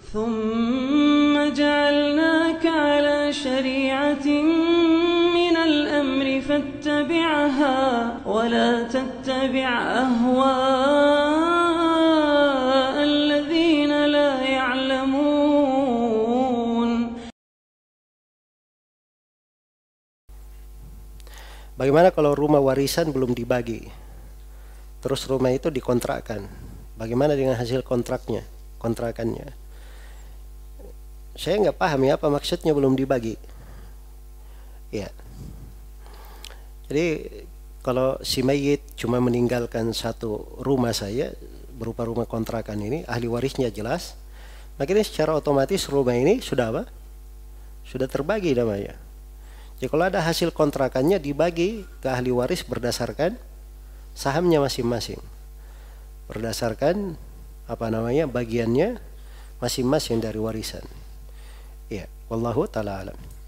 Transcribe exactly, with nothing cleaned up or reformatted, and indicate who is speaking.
Speaker 1: ثم جعلناك على شريعة من الأمر فاتبعها ولا تتبع أهواء الذين لا يعلمون.
Speaker 2: Bagaimana kalau rumah warisan belum dibagi, terus rumah itu dikontrakkan? Bagaimana dengan hasil kontraknya, kontrakannya? Saya nggak paham ya apa maksudnya belum dibagi. Ya. Jadi kalau si mayit cuma meninggalkan satu rumah saya berupa rumah kontrakan ini, ahli warisnya jelas, makanya secara otomatis rumah ini sudah apa? Sudah terbagi namanya. Jadi kalau ada hasil kontrakannya dibagi ke ahli waris berdasarkan sahamnya masing-masing. Berdasarkan apa namanya? Bagiannya masing-masing dari warisan. Ya, wallahu taala alam.